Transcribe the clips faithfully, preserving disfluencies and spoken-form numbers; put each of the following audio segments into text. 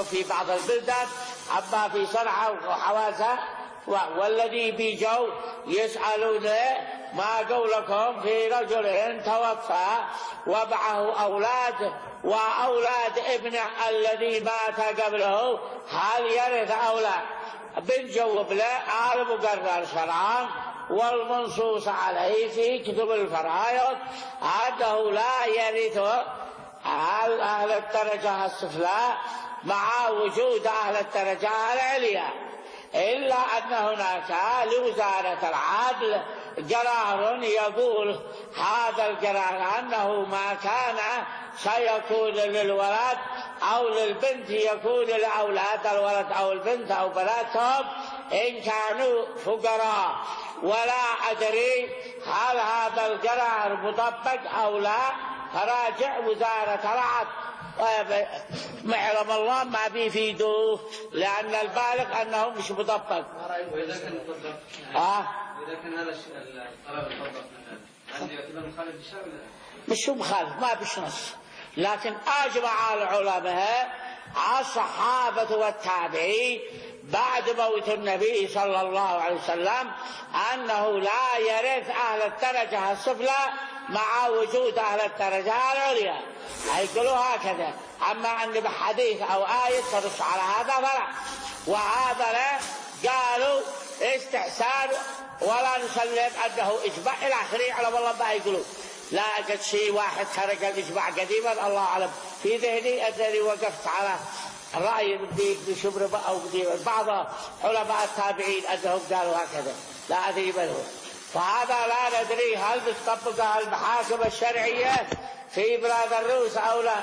ينقل في بعض البلدان عما في صنعاء وحوازها، والذي بيجوا يسألون ما قولكم في رجل توفى ومعه أولاد وأولاد ابنه الذي مات قبله هل يرث أولاد؟ بنجاوب له آل مقرر شرعا والمنصوص عليه في كتب الفرائض أنه لا يرث أهل الدرجة السفلى مع وجود أهل الدرجة العليا، إلا أن هناك لوزارة العدل قرار يقول هذا القرار أنه ما كان سيكون للولد أو للبنت يكون لأولاد الولد أو البنت أو بناتهم إن كانوا فقراء، ولا أدري هل هذا القرار مطبق أو لا، فراجع وزارة العدل. معلم الله ما بيفيدوه لأن البالغ أنه مش مطبق. وإذا كان مطبق آه إذا كان هذا القرار مطبق مثلا هل يعتبر مخالف بالشرع ولا لا؟ مش مخالف، ما بش نص، لكن أجمع العلماء الصحابة والتابعين بعد موت النبي صلى الله عليه وسلم أنه لا يرث أهل الدرجة السفلى مع وجود أهل الدرجة العليا، يقولوا هكذا. أما أن بحديث أو آية تنص على هذا فلا، وهذا لا قالوا استحسان ولا نسلم أنه إجماع إلى آخره. على والله ما يقولوا لا أجد شيء واحد خرج الإجماع قديما، الله أعلم. في ذهني أنني وقفت على رأي بشبر أو بعض علماء التابعين أنهم قالوا هكذا، لا أدري من هو. فهذا لا ندري هل تطبق المحاكم الشرعية في بلاد الروس أو لا.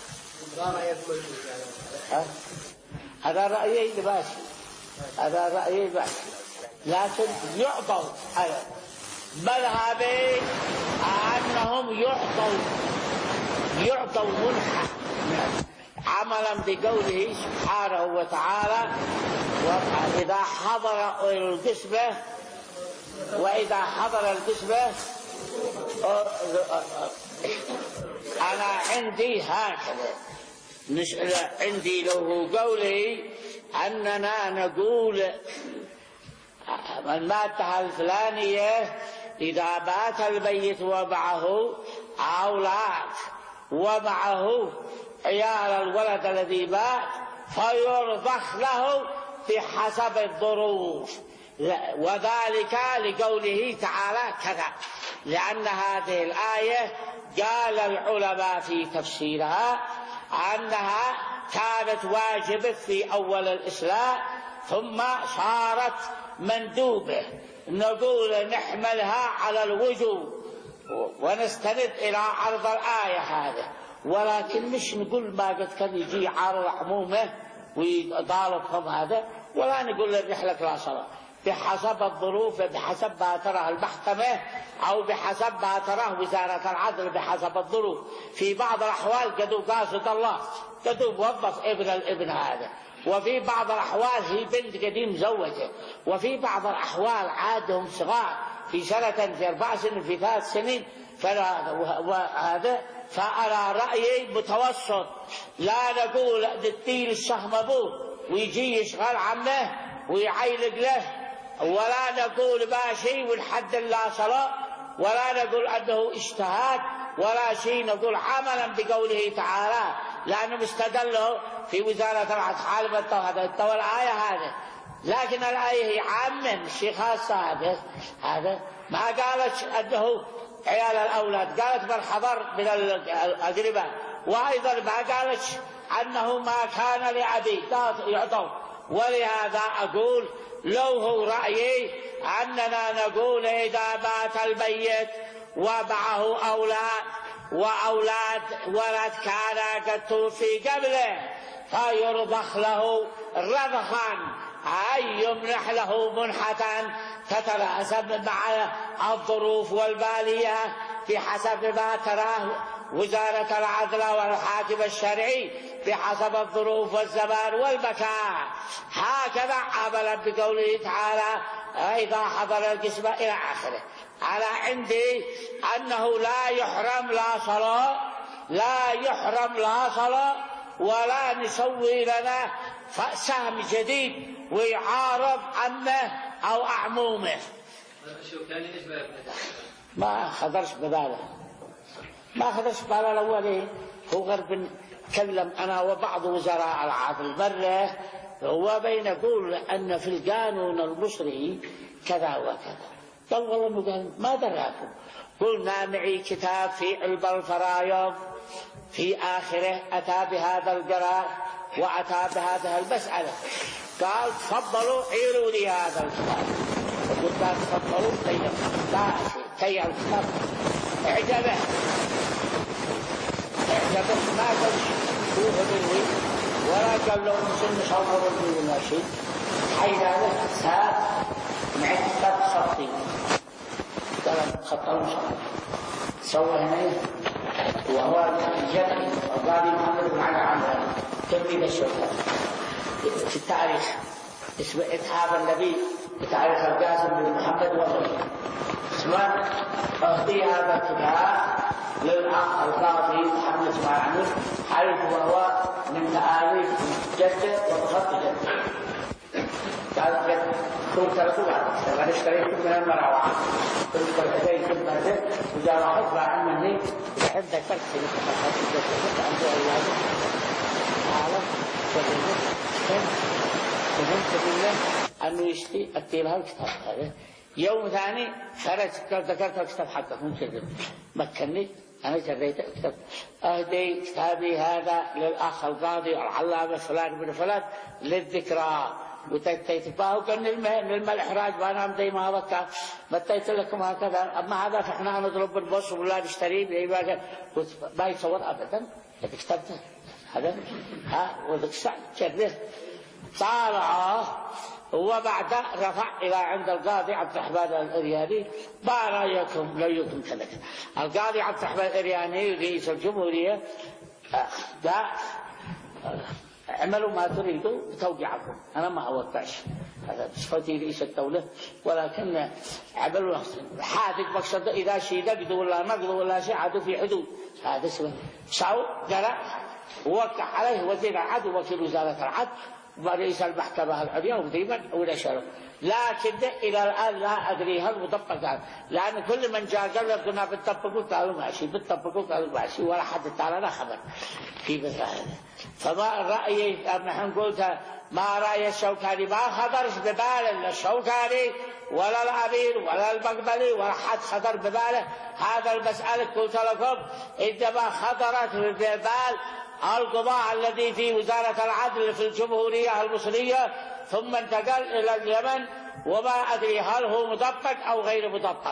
هذا رأيي ماشي، هذا رأيي ماشي، لكن يعطوا مذهبي أنهم يعطوا يعطوا منحة عملا بقوله سبحانه وتعالى وإذا حضر القسمة وإذا حضر القسمة أنا عندي هكذا عندي له قوله أننا نقول المادة الفلانية إذا مات الميت ومعه أولاد ومعه عيال الولد الذي مات فيرضخ له بحسب الظروف، وذلك لقوله تعالى كذا، لأن هذه الآية قال العلماء في تفسيرها أنها كانت واجبة في أول الإسلام ثم صارت مندوبة، نقول نحملها على الوجوب ونستند إلى عرض الآية هذا، ولكن مش نقول ما قد كان يجي عرض عمومه ويطالبهم هذا، ولا نقول الرحلة لا صلاة بحسب الظروف، بحسب ما تراه المحكمة أو بحسب ما تراه وزارة العدل، بحسب الظروف. في بعض الأحوال قدوا قاصد الله قدوا موظف ابن الابن هذا، وفي بعض الأحوال هي بنت قديم زوجة، وفي بعض الأحوال عادهم صغار في سنة في أربع سنين في ثلاث سنين، فهذا فأنا رأيي متوسط، لا نقول الدين السهم أبوه ويجي يشغل عمه ويعيلق له، ولا نقول ماشي ونحد لا صلاة، ولا نقول أنه اجتهاد ولا شيء، نقول عملا بقوله تعالى، لأنه مستدله في وزارة العدل هذا التوى الآية هذا، لكن الآية هي عامة مش خاصة. هذا هذا ما قالت أنه عيال الأولاد، قالت من حضر من الأقرباء، وأيضا ما قالت أنه ما كان لأبي يعطوا. ولهذا أقول لو هو رأيي أننا نقول إذا مات الميت ومعه أولاد وأولاد ولد كان قد توفي قبله فيرضخ له رضخا، أي يمنح له منحة تتناسب مع الظروف والمالية بحسب ما تراه وزارة العدل والحاكم الشرعي، بحسب الظروف والزمان والمكان، هكذا عملا بقوله تعالى إذا حضر القسمة إلى آخره. على عندي أنه لا يحرم لا صلاة لا يحرم لا صلاة ولا نسوي لنا سهم جديد ويعارض عمه أو أعمومه. ما خدرش بباله ما خدرش بباله الأولي. هو غرب تكلم أنا وبعض وزراء العدل مرة هو بين يقول أن في القانون المصري كذا وكذا. قال والله قال ما دراكم. قلنا معي كتاب في علب الفرايض في آخره أتى بهذا القرار وأتى بهذه المسألة. قال تفضلوا عيروا لي هذا الكتاب. فقلت لا تفضلوا تيّ الكتاب اعجبه اعجبه ما تشوفه مني ولا قال له نسل نصور مني ولا شيء. حين له ساب مع كتاب خطي قال خطه مصور سوى هنا وهو الجبري القاضي محمد بن علي عمرو تبريد الشرطة في التاريخ اسمه إتحاب النبي بتاريخ القاسم بن محمد وغيره. اسمه أهدي هذا الكتاب للأخ القاضي محمد بن علي حيث وهو من تآليف جده وخط جده. قال جد كنت رسولا فقد اشتريت من المراوح كنت الحديث كنت هذا وجاء واحد بعد مني يحب ذكرت في الخط جده عند الله عالم فهمت بالله أنه يشتي أتيلها الكتاب هذا. يوم ثاني خرج ذكرت الكتاب حقه ممكن مكني أنا جريت الكتاب أهدي كتابي هذا للأخ القاضي العلامة فلان بن فلان للذكرى وتيتباهوا كان للم الإحراج وأنا أمضي ما وكا بتيت لكم هكذا. أما هذا فإحنا نضرب بالبص ولا نشتريه بأي ما يتصور أبدا كتبته هذا ها وذك سعد كذا طالع وبعد رفع إلى عند القاضي عبد الرحمن الإرياني ما رأيكم رأيكم كذا. القاضي عبد الرحمن الإرياني رئيس الجمهورية قال اعملوا ما تريدوا بتوقيعكم أنا ما أوقعش هذا بصفتي رئيس الدولة ولكن عملوا حادث مقصد إذا شيء نقد ولا نقد ولا شيء عادوا في حدود هذا اسمه شو قال ووقع عليه وزير العدل ووكيل وزارة العدل ورئيس المحكمة العليا وديما ولا شرف. لكن إلى الآن لا أدري هل مطبق لأن كل من جاء قال لك كنا بنطبقوا قالوا ماشي بنطبقوا قالوا ماشي ولا حد تعالى لا خبر في مثل هذا. فما رأيي نحن قلت ما رأي الشوكاني ما خطرش ببال الشوكاني ولا الأمير ولا المقبلي ولا حد خطر بباله هذا المسألة. قلت لكم إنما خطرت ببال القضاء الذي في وزارة العدل في الجمهورية المصرية ثم انتقل إلى اليمن وما أدري هل هو مطبق أو غير مطبق.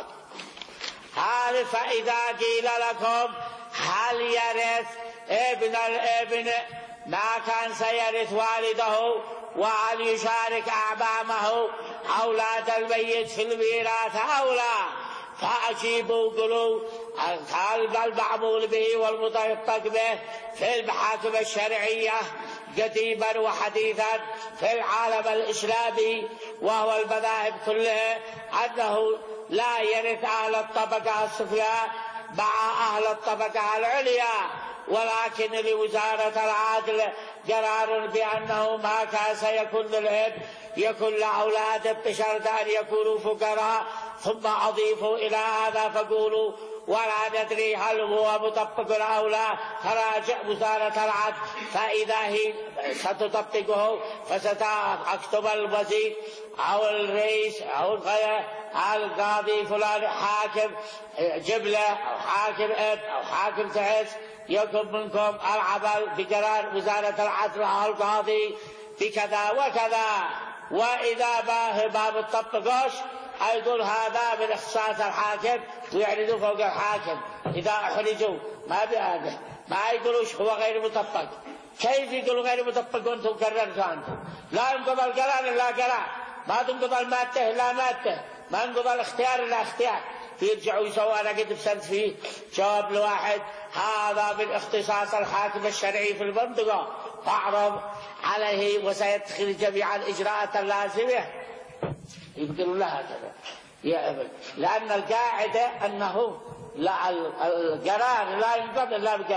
هذا فإذا قيل لكم هل يرث ابن الابن ما كان سيرث والده وهل يشارك أعمامه أولاد الميت في الميراث أو لا؟ فأجيبوا قلوا قال المعمول به والمطبق به في المحاكم الشرعية قديما وحديثا في العالم الإسلامي وهو المذاهب كلها أنه لا يرث أهل الطبقة السفلى مع أهل الطبقة العليا، ولكن لوزارة العدل قرار بأنه ما كان سيكون للأب يكون لأولاده بشرط أن يكونوا فقراء. ثم أضيفوا إلى هذا فقولوا ولا ندري هل هو مطبق أو لا فراجع وزارة العدل فإذا هي ستطبقه فستكتب الوزير أو الرئيس أو القاضي فلان حاكم جبلة أو حاكم إب أو حاكم تعز يكون منكم العمل بقرار وزارة العدل أو القاضي بكذا وكذا. وإذا ما ما بتطبقوش يقول هذا من اختصاص الحاكم ويعرضوا فوق الحاكم إذا أحرجوا ما بهذا ما يقولوش هو غير مطبق. كيف يقولوا غير مطبق وانتم قررتوا أنتم؟ لا ينقضى القرار إلا قرار، ما تنقضى المادة إلا مادة، ما ينقضى الاختيار إلا اختيار. يرجعوا يسووا أنا قد بسنت فيه جواب لواحد هذا من اختصاص الحاكم الشرعي في المنطقة فاعرض عليه وسيتخذ جميع الإجراءات اللازمة. يقولوا لها كذا يا أبد، لأن القاعدة أنه لا القرار لا ينقض إلا بقرار.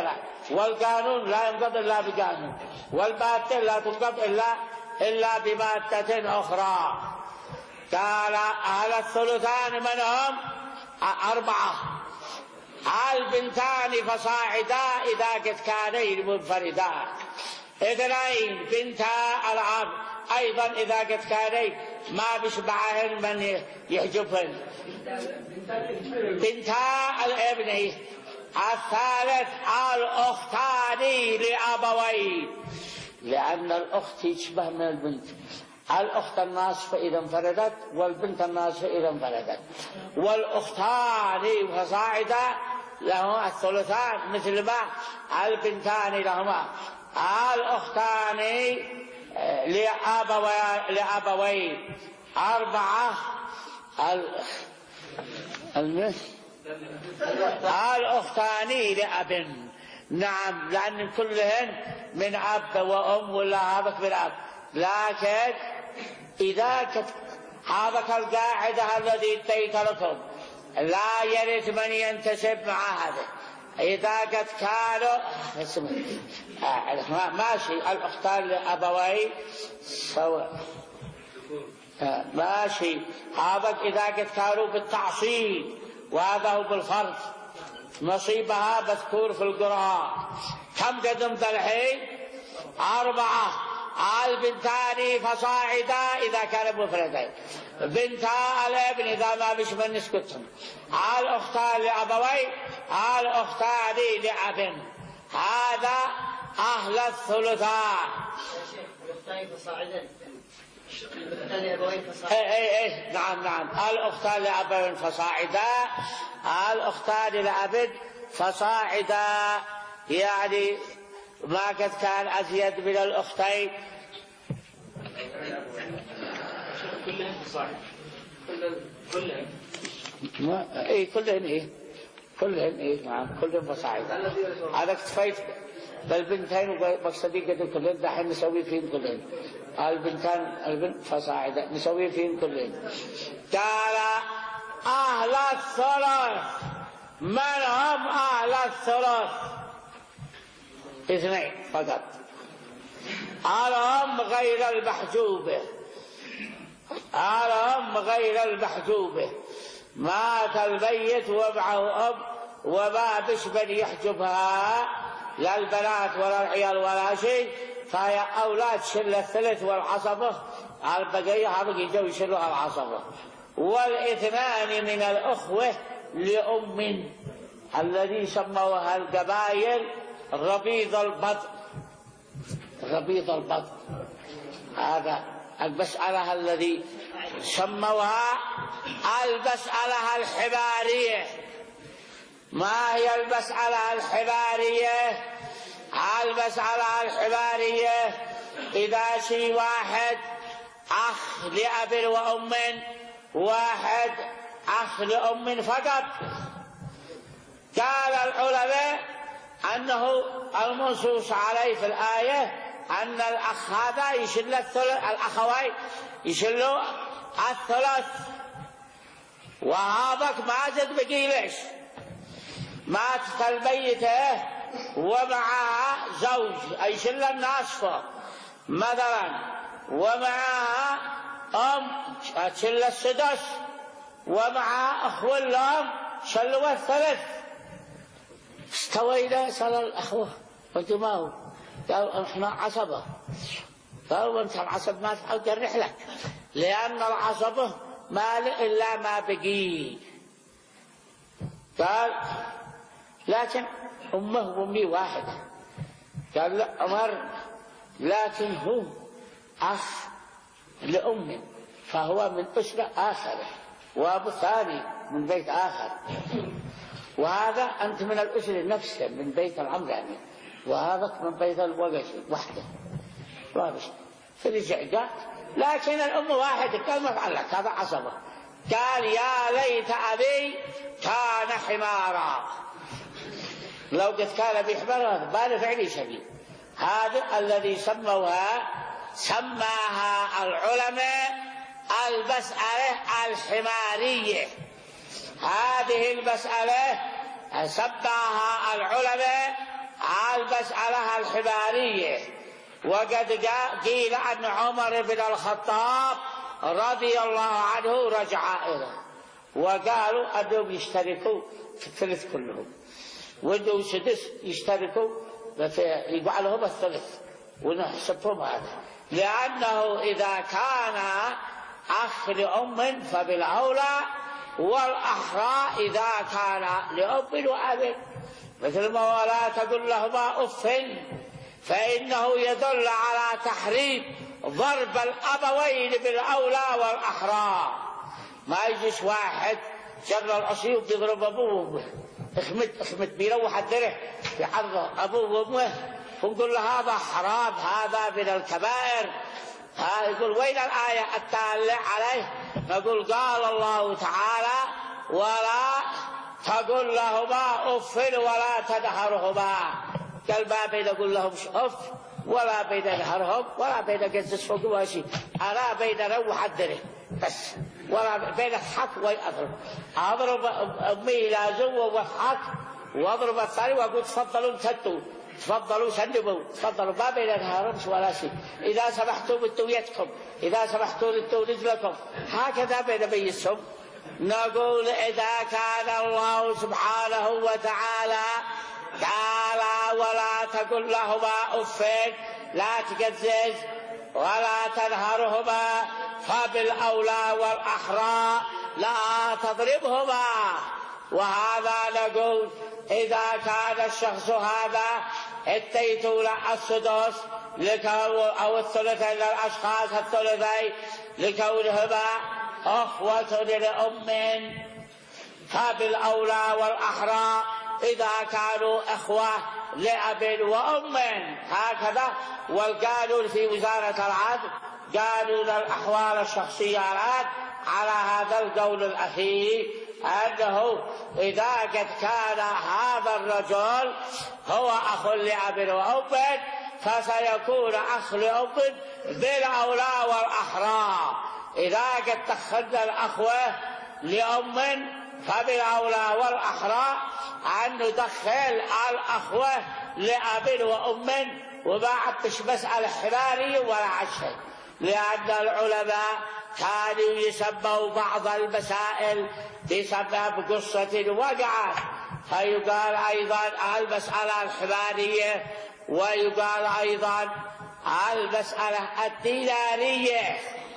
والقانون لا ينقض إلا بقانون، والمادة لا تنقض إلا إلا بمادة أخرى. قال أهل الثلثان من هم؟ أربعة. البنتان فصاعدا إذا قد كانين منفردات، اثنين بنتا الأب أيضا إذا قد كانين ما بشبعهن من يحجبهن، بنتا الابن. الثالث الأختان لأبوين، لأن الأخت تشبه من البنت، الأخت الناصفة إذا انفردت والبنت الناصفة إذا انفردت. والأختان فصاعدا لهما الثلثان مثل ما البنتان لهما. الأختان لأبوين أربعة. الأختان لأب، نعم، لأن كلهن من أب وأم ولا أبك من أب. لكن إذا كنت هذاك القاعدة الذي اديت لكم لا يرث من ينتسب مع هذا، إذا قد كانوا ماشي الأختان لأبوين سواء ماشي. هذا إذا قد كانوا بالتعصيب، وهذا هو بالفرض، نصيبها مذكور في القرآن. كم قدمت الحين؟ أربعة. البنتان فصاعدا إذا كان مفردين، بنتا الابن إذا ما بش من نسكتهم. الأختان لأبوين، الأختان لأب. هذا أهل الثلثان. اي اي اي نعم نعم. الأختان لأبوين فصاعدا، الأختان لأب فصاعدا، يعني ما قد كان أزيد من الأختين. كلهن صاعد، كلهن اي كلهن ايه كلهن ايه نعم كلهن فصاعدا. هذا اكتفيت بالبنتين ومقصدي قد كلهن، دحين نسوي فيهم كلهن. البنتان البنت فصاعدا نسوي فيهم كلهن. قال أهل الثلث، من هم أهل الثلث؟ اثنين فقط. الأم غير المحجوبة، الأم غير المحجوبة، مات الميت ومعه أب وما بش من يحجبها، لا البنات ولا العيال ولا شيء، فهي أولاد شل الثلث والعصبة، البقية هم يجوا يشلوا العصبة. والاثنان من الأخوة لأم الذي سموها القبائل ربيض البطن، ربيض البطن. هذا المسألة الذي سموها المسألة الحبارية. ما هي المسألة الحبارية؟ المسألة الحبارية إذا شي واحد أخ لأب وأم، واحد أخ لأم فقط. قال العلماء أنه المنصوص عليه في الآية أن الأخ هذا يشل الثلث، الأخوين يشلوا الثلث، وهذاك ما زد بقي ليش ماتت الميتة ومعها زوج أي شل الناصفة مثلا، ومعها أم شل السدس، ومعها أخوة الأم شلوا الثلث. استوينا صار الأخوة قلت ما هو؟ قالوا احنا عصبة. قالوا انت العصب ما تحاول ترح لك، لأن العصبة ما إلا ما بقي. قال لكن أمه وأمي واحدة. قال لا عمر لكن هو أخ لأم، فهو من أسرة آخر، وأبو ثاني من بيت آخر، وهذا أنت من الأسرة نفسه من بيت العمراني، وهذا من بيت الوقش وحده وابش. فرجع قال لكن الأم واحدة. قال ما فعلك هذا عصبة. قال يا ليت أبي كان حمارا، لو قد كان بحمار بال فعلي شبيه. هذا الذي سموها سماها العلماء المسألة الحمارية. هذه المسألة سماها العلماء المسألة الحبارية. وقد قيل أن عمر بن الخطاب رضي الله عنه رجع إليه وقالوا أنهم يشتركوا في الثلث كلهم، وأنهم سدس يشتركوا يقع لهم الثلث ونحسبهم هذا، لأنه إذا كان أخ لأم فبالأولى، والأحرى إذا كان لأب وأب، مثل ما ولا تقل لهما أف، فإنه يدل على تحريم ضرب الأبوين بالأولى والأحرى. ما يجيش واحد جر الأصيب بيضرب أبوه وأمه، اخمت اخمت بيروح الدره في عرضه أبوه وأمه، ونقول له هذا حرام، هذا من الكبائر. ها يقول وين الآية التالية عليه؟ نقول قال الله تعالى ولا تقل لهما أف ولا تنهرهما. قال ما بين أقول لهم أف ولا بين نهرهم ولا بين قزز فوق واشي، أنا بين روح الدره بس، ولا بين الحق ويأضرب. أضرب أمي لازم وضحك واضرب الثاني واقول تفضلوا امتدوا، تفضلوا سلموا، تفضلوا، ما بين نهارهم ولا شيء. إذا سمحتوا مدوا يدكم، إذا سمحتوا لدوا رجلكم، هكذا بين بيسهم. نقول إذا كان الله سبحانه وتعالى قال ولا تقل لهما أف، لا تقزز ولا تنهرهما، فبالأولى والأحرى لا تضربهما. وهذا نقول إذا كان الشخص هذا اتيت له السدس أو الثلثين للأشخاص الثلثين لكونهما أخوة لأم، فبالأولى والأحرى إذا كانوا أخوة لأب وأم، هكذا. والقانون في وزارة العدل قانون الأحوال الشخصية الآن على هذا القول الأخير، أنه إذا قد كان هذا الرجل هو أخ لأب وأم فسيكون أخ لأم بالأولى والأحرى. إذا قد دخلنا الأخوة لأم فبالأولى والأحرى أن ندخل الأخوة لأب وأم، وما عدتش مسألة حبارية ولا عشي، لأن العلماء كانوا يسموا بعض المسائل بسبب قصة وقعت، فيقال أيضا المسألة الحبارية، ويقال أيضا المسألة الدينارية.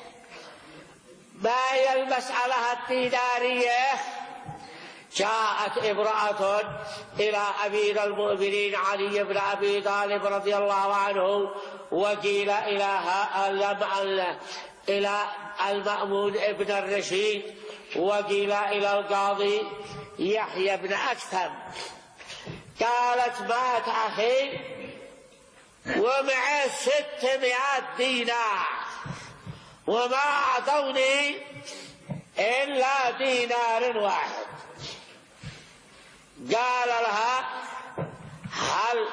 ما هي المسألة الدينارية؟ جاءت امرأة إلى أمير المؤمنين علي بن أبي طالب رضي الله عنه، وقيل إلى إلى المأمون ابن الرشيد، وقيل إلى القاضي يحيى بن أكثم. قالت مات أخي ومعه ستمائة دينار وما أعطوني إلا دينار واحد. قال لها هل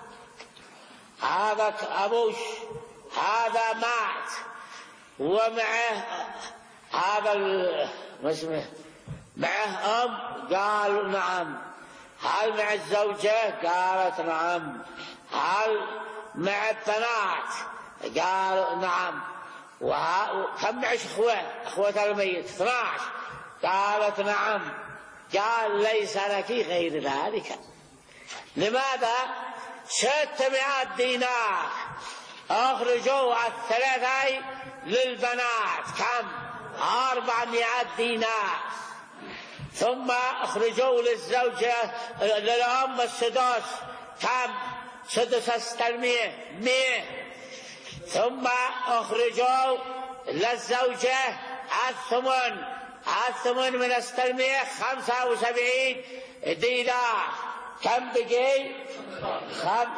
هذا أبوش هذا مات ومعه هذا اسمه معه أم؟ قال نعم. هل مع الزوجة؟ قالت نعم. هل مع البنات؟ قالوا نعم. وكم معش أخوة أخوة الميت؟ اثنى عشر. قالت نعم. قال ليس لك غير ذلك. لماذا؟ ستمائة دينار. أخرجوا الثلاثة للبنات كم؟ أربعمائة دينار. ثم أخرجوا للزوجة للأم السدس كم؟ سدس الستمائة مئة. ثم أخرجوا للزوجة الثمن الثمن من الستمائة خمسة وسبعين دينار. كم بقي؟ خم...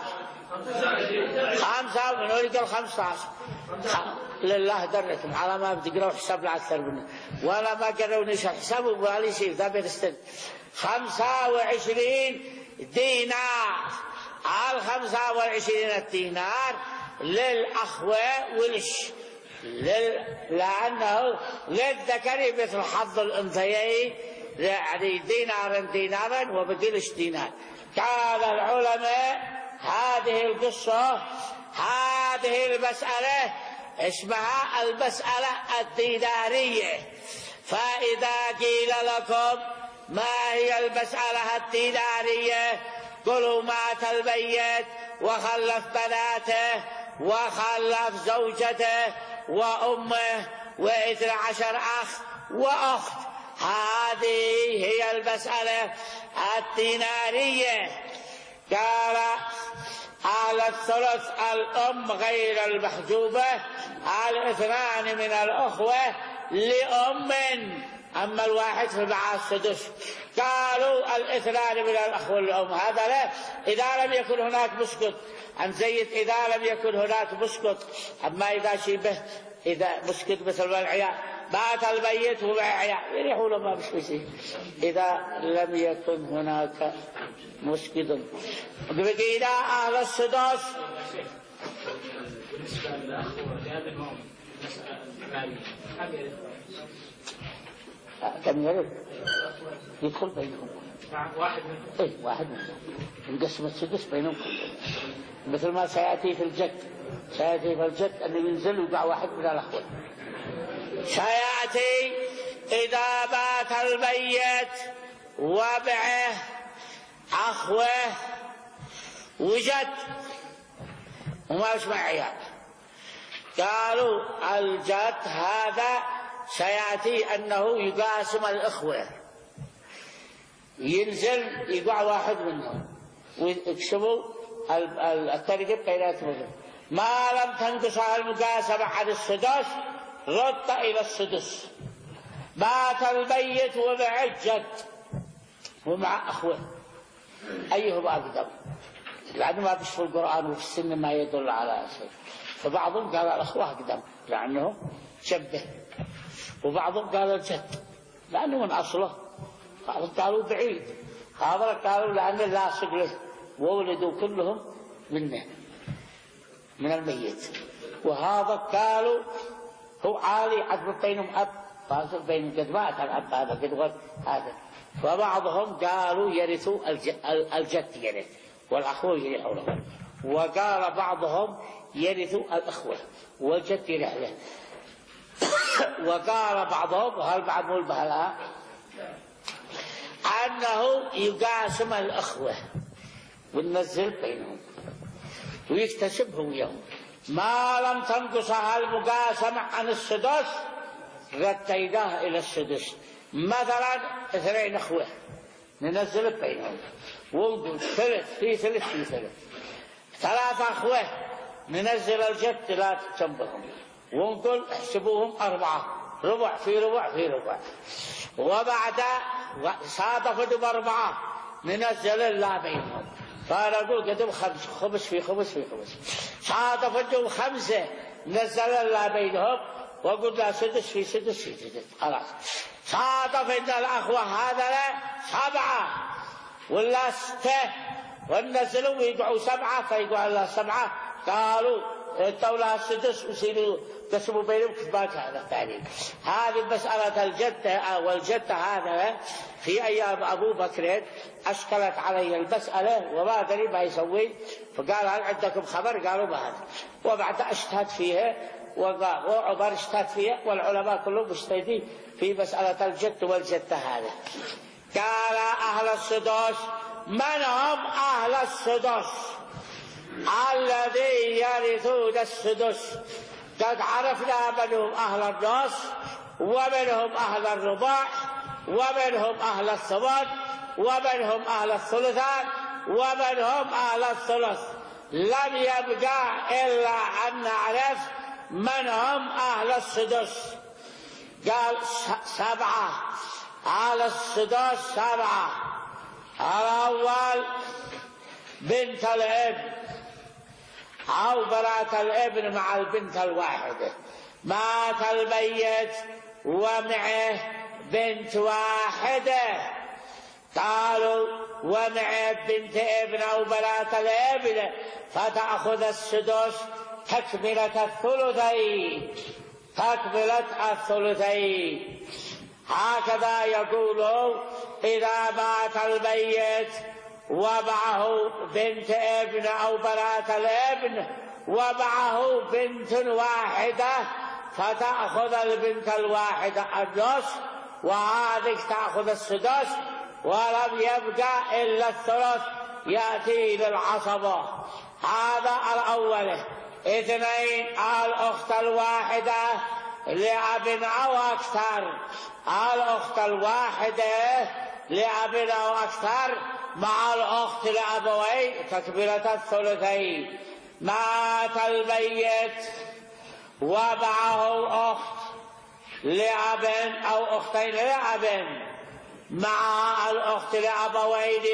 خمسة ونقول خمسة عشر. لله دركم على ما بتقرأوا حساب أكثر منه، ولا ما قرونيش حساب وبالي شيء ذا بيرستن. خمسة وعشرين دينار. على خمسة وعشرين الدينار للأخوة والش لل... لأنه للذكر مثل حظ الأنثيين، يعني دينارا دينارا وبقلش دينار. قال العلماء هذه القصة، هذه المسألة اسمها المسألة الدينارية. فإذا قيل لكم ما هي المسألة الدينارية قلوا مات الميت وخلف بناته وخلف زوجته وأمه واثنى عشر أخ وأخت، هذه هي المسألة الدينارية. قال أهل الثلث الأم غير المحجوبة، الاثنان من الأخوة لأم، أما الواحد فمع السدس. قالوا الاثنان من الأخوة لأم، هذا لا إذا لم يكن هناك مسقط عن زيد، إذا لم يكن هناك مسقط. أما إذا شبه إذا مسقط مثل العيال مات الميت ومع عيال يريحون ما بشويسي، إذا لم يكن هناك مسقط. بقينا أهل السدس بالنسبة للأخوة لهذا النوع مسألة المالية كم يرث؟ كم يرث؟ يدخل بينهم واحد منهم. إيه واحد منهم انقسم السدس بينهم مثل ما سيأتي في الجد، سيأتي في الجد أنه ينزل ويقع واحد من الأخوة. سيأتي إذا مات الميت ومعه أخوة وجد وما اسمع عيال، قالوا الجد هذا سيأتي أنه يقاسم الإخوة، ينزل يقع واحد منهم ويقسموا التركة بيناتهم. ما لم تنقصها المقاسمة عن السدس رد إلى السدس. مات الميت ومع الجد ومع أخوه أيهما أقدم؟ لأنه ما فيش في القرآن وفي السنة ما يدل على شيء، فبعضهم قال الأخوة أقدم لأنه شبه، وبعضهم قال الجد لأنه من أصله، قالوا بعيد، هذا قالوا لأنه لاصق له وولدوا كلهم منه من الميت، وهذا قالوا هو عالي عدل بينهم أب فاصل بينهم قد مات الأب هذا قد غير هذا. فبعضهم قالوا يرثوا الجد يرث والأخوة يرثونه، وقال بعضهم يرثوا الأخوة والجد يرث له، وقال بعضهم وهل بعض البهلاء أنه يقاسم الأخوة وننزل بينهم ويكتسبهم يوم. ما لم تنقصها المقاسمة عن السدس رديناه إلى السدس. مثلا اثنين أخوة ننزل بينهم ونقول ثلث في ثلث في ثلث. ثلاثة أخوة ننزل الجد لا تنبهم ونقول احسبوهم أربعة، ربع في ربع في ربع. وبعد صادفوا أربعة ننزل الله بينهم، فنقول قدم خمس خمس في خمس في خمس. صادفوا خمسة نزل الله بينهم وقلنا سدس في سدس في سدس. خلاص صادف إن الأخوة هذا سبعة ولا ستة ونزلوا ويقعوا سبعة فيقعوا الله سبعة، قالوا الدولة السدس وسيروا قسموا بينهم كما كان الثاني. هذه مسألة الجدة والجدة هذا في أيام أبو بكر أشكلت علي المسألة وما أدري ما يسوي، فقال هل عندكم خبر؟ قالوا ما هذا. وبعد اجتهد فيها وعمر اجتهد فيها والعلماء كلهم مجتهدين في مسألة الجد والجدة هذا. قال أهل السدس، من هم أهل السدس الذي يرثون السدس؟ قد عرفنا منهم أهل النص ومنهم أهل الرباع ومنهم أهل الثمن ومنهم أهل الثلثان ومنهم أهل الثلث. لم يبقى إلا أن نعرف من هم أهل السدس. قال سبعة أهل السدس سبعة. الأول بنت الابن أو براءة الابن مع البنت الواحدة. مات الميت ومعه بنت واحدة، قالوا ومعه بنت ابن أو براءة الابن فتأخذ السدس تكملة الثلثين، تكملة الثلثين. هكذا يقولوا إذا مات الميت ومعه بنت ابن أو بنات الابن ومعه بنت واحدة، فتأخذ البنت الواحدة النصف وهذه تأخذ السدس، ولم يبقى إلا الثلث يأتي للعصبة. هذا الأول. اثنين، الأخت الواحدة لأب أو أكثر، الأخت الواحدة لأب أو أكثر مع الأخت لأبوين تكملة الثلثين. مات الميت ومعه أخت لأب أو أختين لأب مع الأخت لأبوين،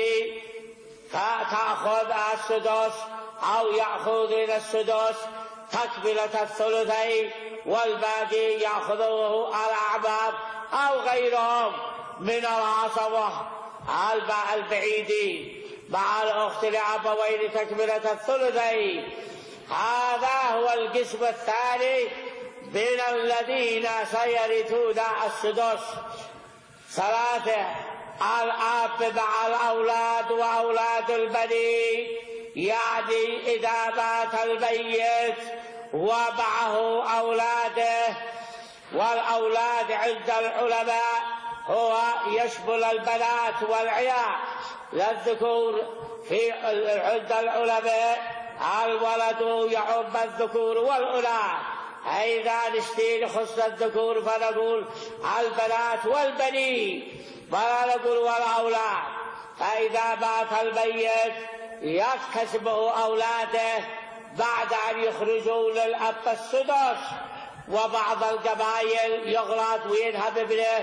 فتأخذ السدس أو يأخذون السدس تكملة الثلثين، والباقي يأخذه الأعمام أو غيرهم من العصبة البعيدين مع الأخت لأبوين تكملة الثلثين. هذا هو القسم الثاني من الذين سيرثون السدس. ثلاثة، الأب مع الأولاد وأولاد البني، يعني إذا مات الميت ومعه أولاده، والأولاد عند العلماء هو يشمل البنات والعيال، للذكور في عند العلماء الولد يعم الذكور والأناث، إذا نشتي لخص الذكور فنقول البنات والبنين ولا نقول والأولاد. فإذا مات الميت يكتسبه أولاده بعد أن يخرجوا للأب السدس، وبعض القبائل يغلط ويذهب ابنه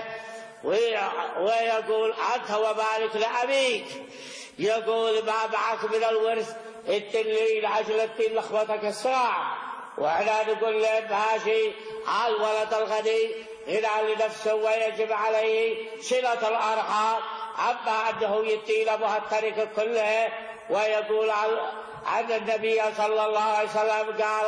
ويقول أنت ومالك لأبيك، يقول ما معك من الورث التلي لعجلتي لخبطك الساعة، وإحنا نقول له ماشي، الولد الغني غنى لنفسه ويجب عليه صلة الأرحام، أما أنه يتي له التركة كلها. ويقول أن النبي صلى الله عليه وسلم قال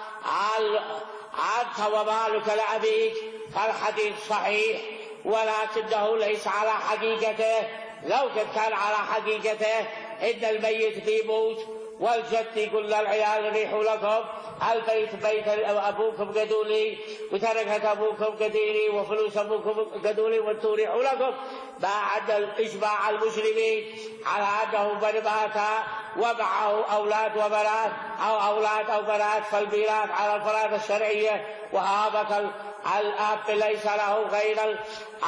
أنت ومالك لأبيك، فالحديث صحيح ولكنه ليس على حقيقته. لو كان على حقيقته إن الميت بيموت والجد يقول للعيال ريحوا لكم البيت بيت أبوكم قدولي وتركة أبوكم قديري وفلوس أبوكم قدولي وانتم ريحوا لكم، بعد إجماع المسلمين على أنه من مات ومعه أولاد وبنات أو أولاد أو بنات فالميراث على الفرائض الشرعية، وهذا الأب ليس له غير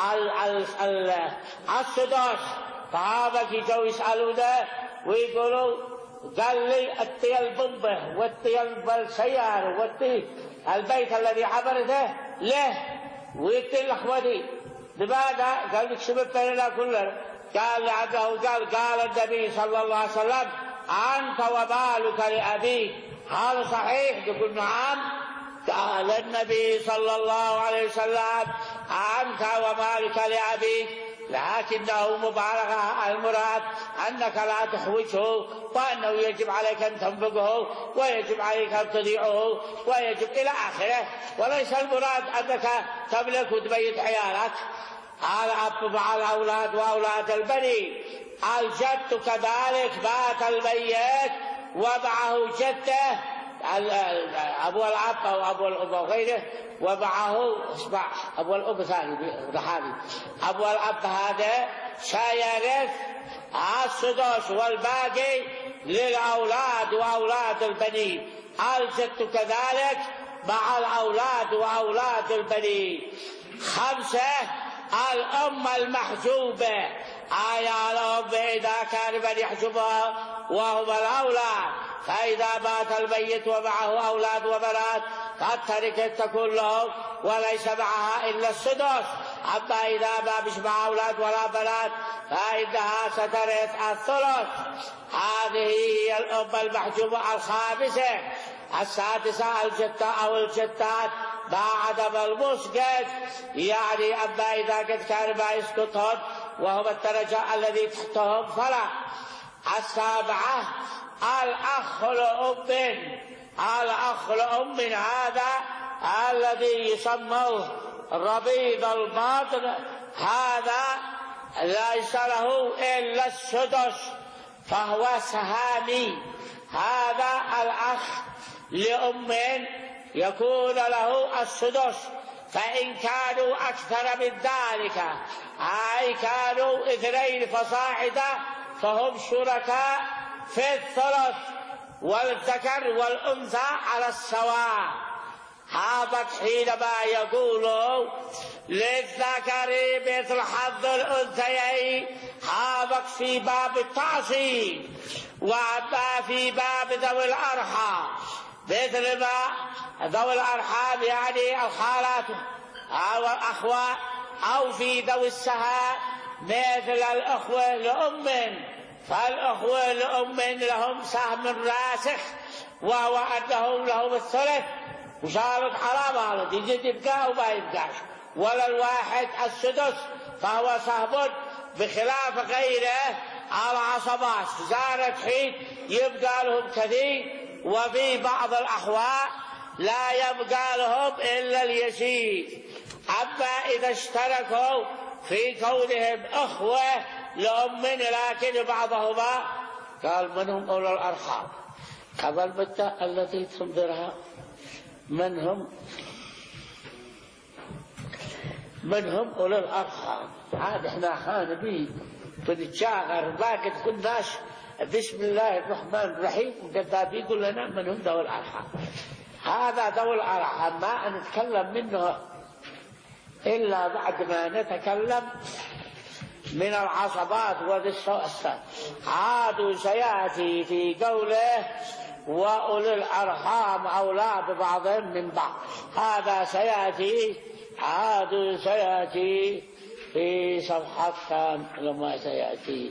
السدس. فهذا يجوا يسألونه ويقولوا قال لي اتي البنبه واتي السيارة واتي البيت الذي عبرته له واتي الأخوتي، لماذا؟ قال لك سبب بيننا كلنا. قال لعبه قال قال النبي صلى الله عليه وسلم أنت ومالك لأبيك، هذا صحيح؟ يقول نعم. قال النبي صلى الله عليه وسلم أنت ومالك لأبيك، لكنه مبالغة، المراد أنك لا تحوجه، وأنه يجب عليك أن تنفقه ويجب عليك أن تضيعه ويجب إلى آخره، وليس المراد أنك تملك وتبيت عيالك. الأب مع الأولاد وأولاد البني. الجد كذلك مات الميت ومعه جده أبو الأب أو أبو الأب أو غيره، ومعه اسمع أبو الأب ثاني رحابي أبو الأب هذا سيرث السدس والباقي للأولاد وأولاد البنين. الجد كذلك مع الأولاد وأولاد البنين. خمسة، الأم المحجوبة، آية الأم إذا كان من يحجبها وهم الأولاد، فإذا مات الميت ومعه أولاد وبنات فالتركة تكون لهم وليس معها إلا السدس. أما إذا ما مش مع أولاد ولا بنات فإنها سترث الثلث. هذه هي الأم المحجوبة. الخامسة. السادسة، الجدة أو الجدات ما عدم المسقط، يعني أما إذا قد كان ما يسقطهم وهم الدرجة الذي تحتهم فلا. السابعة، الأخ لأم، الأخ لأم هذا الذي يسموه ربيب الباطن، هذا ليس له إلا السدس، فهو سهامي. هذا الأخ لأم يكون له السدس، فإن كانوا أكثر من ذلك أي كانوا اثنين فصاعدا فهم شركاء في الثلث، والذكر والأنثى على السواء. هذا حينما يقولوا للذكر مثل حظ الأنثيين هذا في باب التعصيب، وأما في باب ذوي الأرحام مثل ما ذوي الأرحام يعني الخالات أو الأخوات، أو في ذوي السهام مثل الأخوة لأم، فالأخوة لأم لهم سهم راسخ وهو أنهم لهم الثلث، وشارك حرام هذا يجي يبقى وما يبقاش، ولا الواحد السدس فهو سهم بخلاف غيره على عصبات. زارت حين يبقى لهم كثير، وفي بعض الأحوال لا يبقى لهم إلا اليسير. أما إذا اشتركوا في كونهم أخوة لأم لكن بعضهما قال منهم أولو الأرحام، كما البتة التي تنظرها منهم منهم أولو الأرحام. عاد احنا خانبي بنتشاغر باقي كناش بسم الله الرحمن الرحيم وقد يقول لنا منهم ذوي الأرحام. هذا ذوي الأرحام ما نتكلم منه إلا بعد ما نتكلم من العصبات وذي السوء. عاد سيأتي في قوله وأولي الأرحام أولى ببعضهم من بعض، هذا سيأتي عاد سيأتي في صفحة كام لما سيأتي،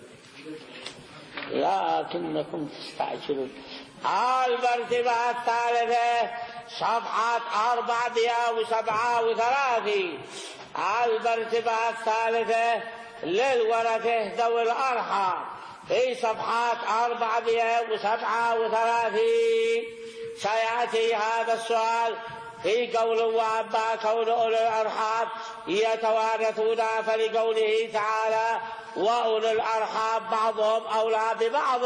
لكنكم تستعجلون. المرتبة الثالثة صفحة أربعمائة وسبعة وثلاثين. المرتبة الثالثة للورثة ذوي الأرحام في صفحة أربعمائة وسبعة وثلاثين. سيأتي هذا السؤال في قول وأما كون أولي الأرحام يتوارثون فلقوله تعالى وأولي الأرحام بعضهم أولى ببعض.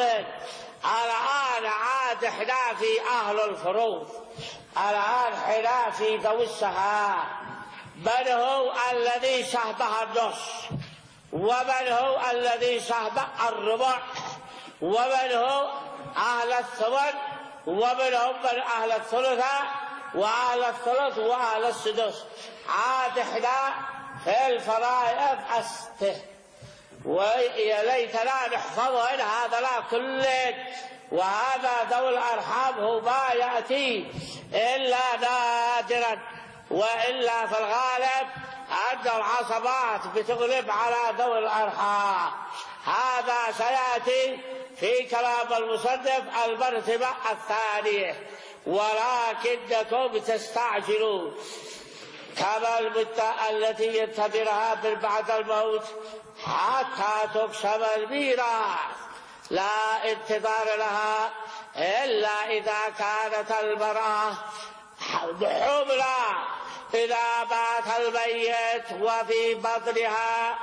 الآن عاد احنا في أهل الفروض، الآن احنا في ذوي السهام. من هو الذي سهمه النص، ومن هو الذي سهمه الربع، ومن هو أهل الثمن، ومن هم من أهل الثلثة وأهل الثلث وأهل السدس. عاد احنا في الفرائض أسته، ويا ليتنا نحفظهن هذا لا كله. وهذا ذوي الأرحام هو ما يأتي إلا نادرا، وإلا في الغالب أن العصبات بتغلب على ذوي الأرحام. هذا سيأتي في كلام المصنف المرتبة الثانية، ولكنكم تستعجلون كما المدة التي ينتظرها من بعد الموت حتى تقسم الميراث، لا انتظار لها إلا إذا كانت المرأة حملا، إذا مات الميت وفي بطنها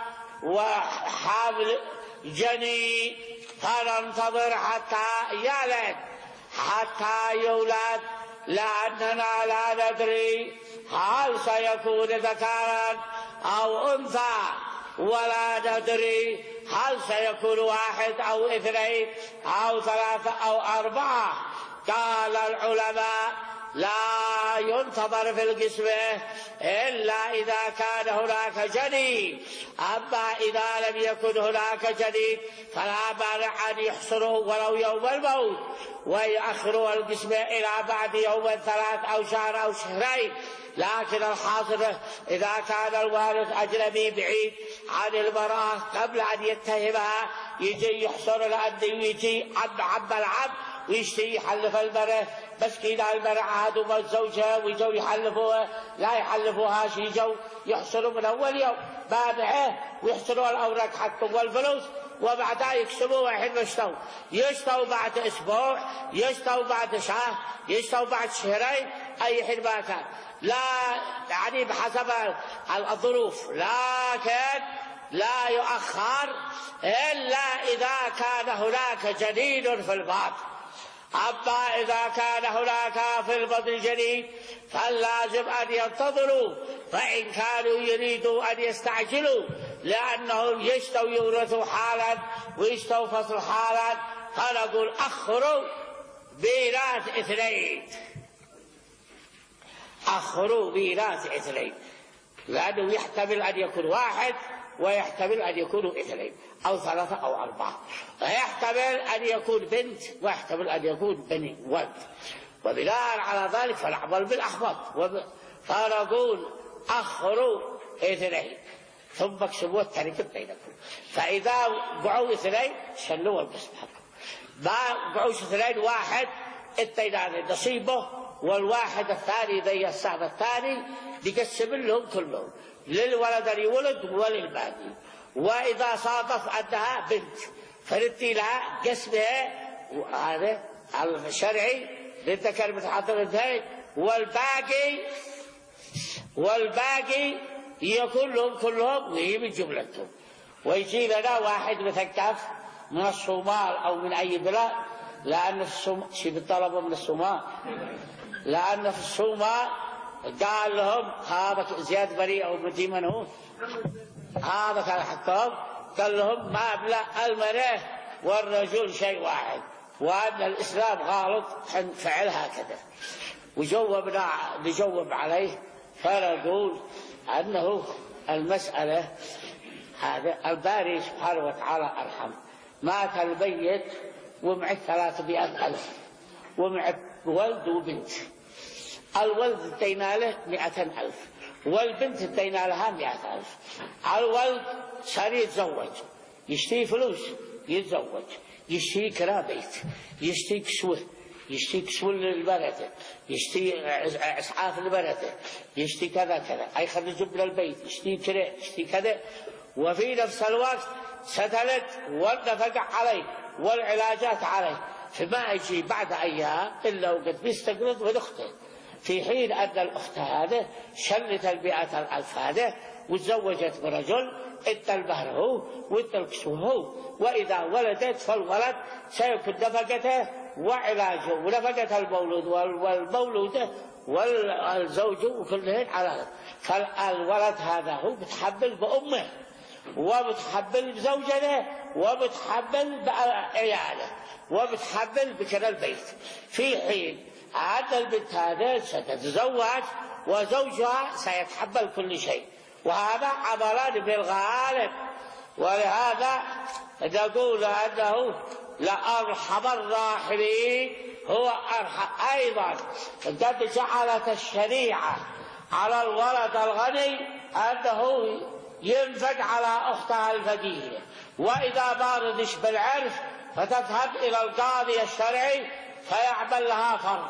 وحمل جنين فننتظر حتى يلد حتى يولد، لأننا لا ندري هل سيكون ذكرا أو أنثى، ولا ندري هل سيكون واحد أو اثنين أو ثلاثة أو أربعة. قال العلماء لا ينتظر في القسمة إلا إذا كان هناك جنين، أما إذا لم يكن هناك جنين فلا مانع أن يحصروا ولو يوم الموت ويأخروا القسمة إلى بعد يوم ثلاث أو شهر أو شهرين. لكن الحاصل إذا كان الوارث أجنبي بعيد عن المرأة قبل أن يتهمها يجي يحصر لأنه يجي عم عم العم ويشتي يحلف المرأة، بس كذا المرأة عادوا من زوجها ويجوا يحلفوها، لا يحلفوها شي يجوا يحصروا من أول يوم بابعه ويحصروا الأوراق حقهم والفلوس، وبعدها يكسبوا واحد يشتوا يشتوا بعد أسبوع، يشتوا بعد شهر، يشتوا بعد شهرين، أي حين ما كان، لا يعني بحسب الظروف. لكن لا يؤخر إلا إذا كان هناك جنين في البطن. أما إذا كان هناك في البطن جنين فاللازم أن ينتظروا، فإن كانوا يريدوا أن يستعجلوا لأنهم يشتوا يورثوا حالا ويشتوا فصل حالا، فنقول أخروا ميراث اثنين، أخروا ميراث اثنين، لأنه يحتمل أن يكون واحد ويحتمل أن يكونوا اثنين أو ثلاثة أو أربعة، ويحتمل أن يكون بنت ويحتمل أن يكون بني ولد، وبناء على ذلك فنعمل بالأحمد، فنقول أخروا اثنين ثم اكسبوا التركة بينكم، فإذا بقعوا اثنين شلوا القسم حقهم، ما بقعوش اثنين واحد التينان نصيبه والواحد الثاني ذي السهم الثاني يقسم لهم كلهم، للولد اللي ولد وللباقي. وإذا صادف أنها بنت فندي لها قسمها، وهذا الشرعي للذكر مثل حظ الأنثيين، والباقي والباقي يكون لهم كلهم وهي من جملتهم. ويجي لنا واحد مثقف من الصومال أو من أي بلاد، لأن في الصومال شي بالطلبة من الصومال، لأن في الصومال قال لهم هذا زياد بريء أو بدي من هو هذا كان حكام، قال لهم ما بلا المرأة والرجل شيء واحد، وأن الإسلام غالط عند فعل هكذا. وجوبنا نجوب عليه فنقول أنه المسألة هذا الباري سبحانه وتعالى أرحم. مات الميت ومعه ثلاثمائة ألف ومعه ولد وبنت، الولد ادينا له مئة ألف والبنت ادينا لها مئة ألف. الولد صار يتزوج يشتري فلوس يتزوج، يشتري كرا بيت، يشتري كسوة، يشتري كسوة للبنات، يشتري إسعاف للبنات، يشتري كذا كذا، أي خرج من البيت، يشتري كذا يشتري كذا، وفي نفس الوقت ستلت والنفقة عليه والعلاجات عليه، فما يجي بعد أيام إلا وقد بيستقرض ونخته، في حين أن الأخت هذا شلت المئة الألف هذا وتزوجت برجل ادى المهر هو وادى الكسوة هو، وإذا ولدت فالولد سيكون نفقته وعلاجه ونفقة المولود والمولودة والزوج وكلهن على هذا. فالولد هذا هو متحمل بأمه ومتحمل بزوجته ومتحمل بعياله ومتحمل بكذا البيت، في حين أن البنت هذه ستتزوج وزوجها سيتحمل كل شيء، وهذا عملان بالغالب. ولهذا نقول أنه لأرحم الراحمين هو أرحم. أيضا قد جعلت الشريعة على الولد الغني أنه ينفق على أختها الفقيرة، وإذا ما رضيش بالعرف فتذهب إلى القاضي الشرعي فيعمل لها فرض.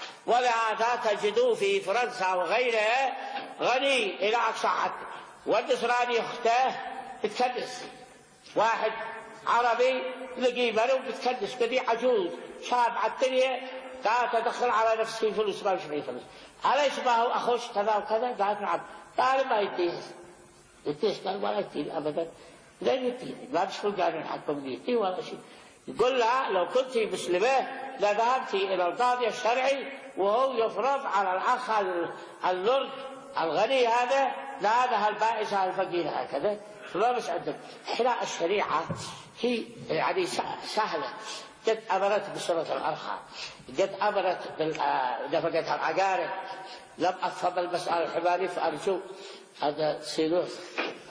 ولهذا تجدوا في فرنسا وغيرها غني إلى أقصى حد والنصراني أخته بتكدس، واحد عربي لقي مرة بتكدس بدي عجوز شاب على الدنيا، قال تدخل على نفسي فلوس ما يشبه فلوس، أليس ما هو أخوش كذا وكذا؟ قالت نعم. قال ما يديه يديه، قال ولا يديه أبدا، لا يديه، ما بشكل قانون حكم يديه ولا شيء. يقول لها لو كنت مسلمة لذهبت إلى القاضي الشرعي وهو يفرض على الأخ اللرد الغني هذا لهذا البائس الفقير هكذا، فما بس عندك. إحنا الشريعة هي يعني سهلة، قد أمرت بصلة الأرحام، قد أمرت بنفقة العقارب. لم أفهم المسألة الحمارية فأرجو هذا سيدوس.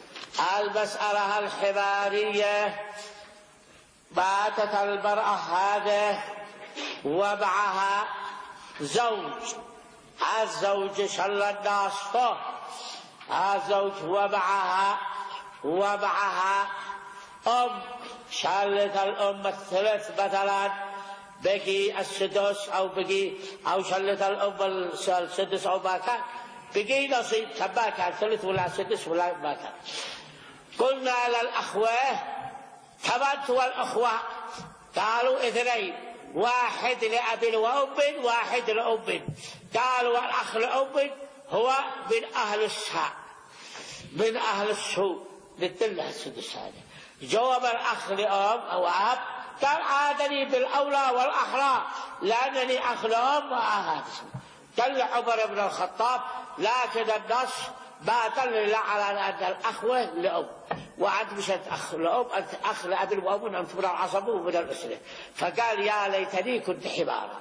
المسألة الحمارية ماتت المرأة هذه ومعها زوج، الزوج شل الناس فوق، الزوج ومعها ومعها أم، شلت الأم الثلث مثلا بقي السدس أو بقي أو شلت الأم السدس أو ما كان بقي نصيب كما كان ثلث ولا سدس ولا ما كان. قلنا للأخوة ثبت والأخوة قالوا اثنين، واحد لأب وأم واحد لأم، قالوا الأخ لأم هو من أهل الساء من أهل السوء للتلة السدس هذا. جواب الأخ لأم أو أب قال عادني بالأولى والأحرى لأنني أخ لأم وأهات. قال عمر بن الخطاب لكن النص ما دل على أن الأخوة لأم، وأنت مش أخ لأم، أنت أخ لأب وأم، أنت من العصب ومن الأسرة. فقال يا ليتني كنت حمارا،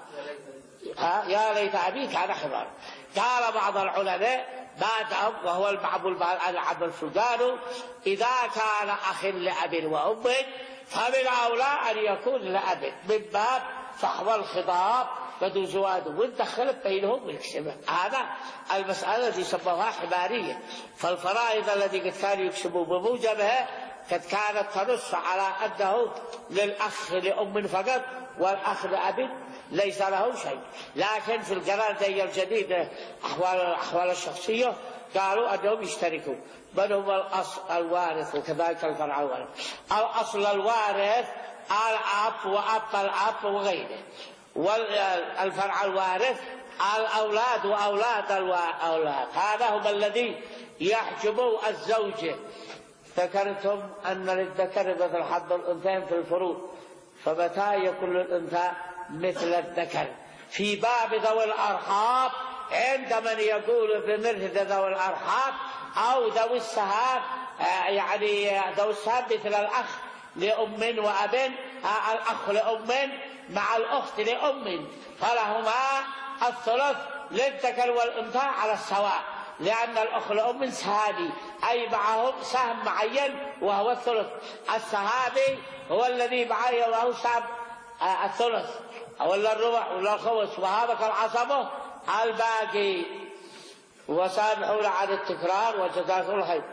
يا ليت أبي كان حمارا. قال بعض العلماء بعد وهو المعبول العبد الفلقان إذا كان أخ لأب وأم فمن أولى أن يكون لأب من باب فحوى الخطاب بدو زواده وندخلت بينهم ويكسبه. هذا المسألة التي سموها حمارية. فالفرائض التي قد كانوا يكسبوا بموجبها قد كانت تنص على أنه للأخ لأم فقط والأخ لأب ليس له شيء. لكن في القرارية الجديدة أحوال الأحوال الشخصية قالوا أنهم يشتركوا. من هو الأصل الوارث وكذلك الفرع الوارث؟ الأصل الوارث الأب وأب الأب وغيره، والفرع الوارث الأولاد وأولاد الأولاد. هذا هو الذي يحجب الزوجة. ذكرتم أن للذكر مثل حظ الأنثيين في الفروض، فمتى يكون للأنثى مثل الذكر؟ في باب ذوي الأرحام عند من يقول بمثل ذوي الأرحام أو ذوي السهام، يعني ذوي السهام مثل الأخ لأم وأب، الأخ لأم مع الأخت لأم، فلهما الثلث للذكر والأنثى على السواء، لأن الأخ لأم سهامي أي معهم سهم معين وهو الثلث. السهامي هو الذي معه وهو سهم الثلث ولا الربع ولا الخمس، وهذا العصبة الباقي. وسامحونا عن التكرار وجزاكم الله خير.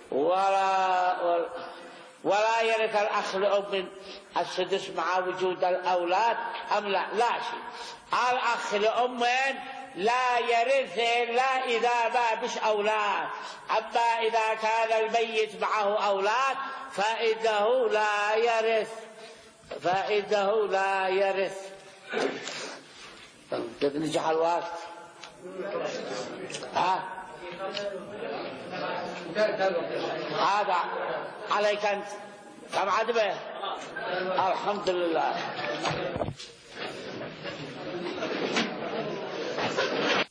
ولا ولا يرث الأخ لأم السدس مع وجود الأولاد أم لا؟ لا شيء. الأخ لأم لا يرث إلا إذا ما بش أولاد، أما إذا كان الميت معه أولاد فإنه لا يرث، فإنه لا يرث. قد نجح الوقت. ها هذا عليك أنت كم عدبه؟ الحمد لله.